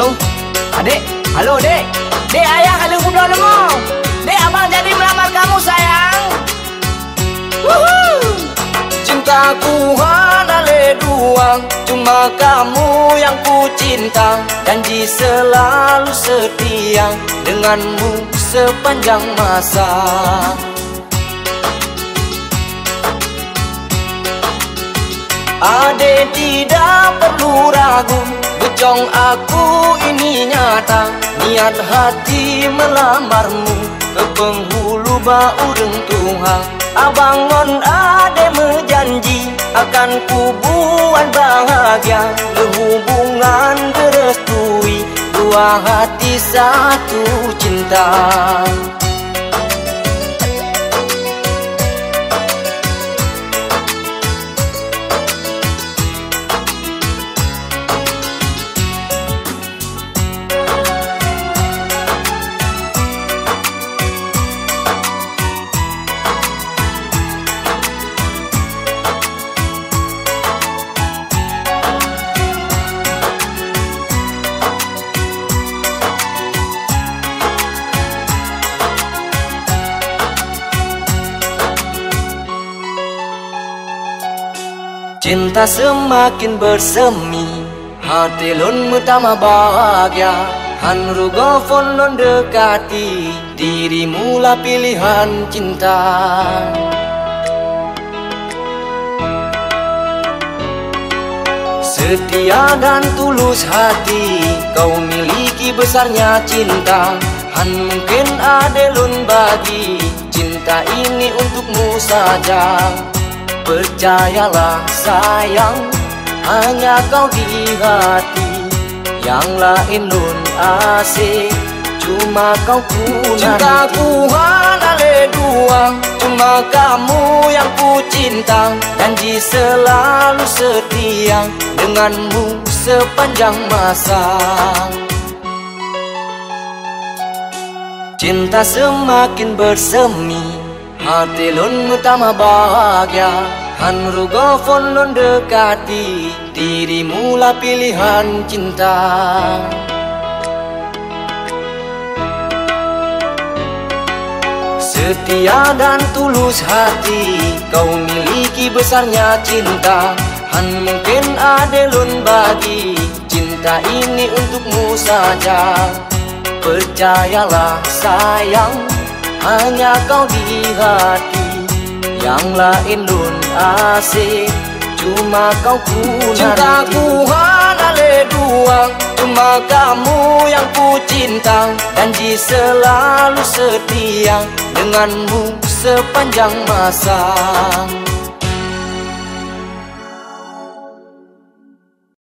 Halo, adik. Halo, dek. Dek, ayah ada ngobrol lemu. Dek, abang jadi melamar kamu, sayang. Wuhuu. Cintaku hanya le dua, cuma kamu yang ku cinta. Janji selalu setia denganmu sepanjang masa. Ade tidak perlu ragu, becong aku ini nyata. Niat hati melamarmu ke penghulu bau rentuha. Abang ngon ade menjanji akan ku buat bahagia. Hubungan direstui, dua hati satu cinta. Cinta semakin bersemi, hati lon utama bahagia. Han rugo fon lon dekati, dirimu lah pilihan cinta. Setia dan tulus hati, kau miliki besarnya cinta. Han mungkin ada lon bagi, cinta ini untukmu saja. Percayalah sayang, hanya kau di hati. Yang lain nun asik, cuma kau ku cintaku hanya le dua, cuma kamu yang ku cinta. Janji selalu setia denganmu sepanjang masa. Cinta semakin bersemi, hati lon utama bahagia. Han rugo fon lon dekati, dirimu lah pilihan cinta. Setia dan tulus hati, kau miliki besarnya cinta. Han mungkin ada lon bagi, cinta ini untukmu saja. Percayalah sayang, hanya kau di hati. Yang lain lun asik, cuma kau ku cintaku hanya le dua, cuma kamu yang ku cinta. Janji selalu setia denganmu sepanjang masa.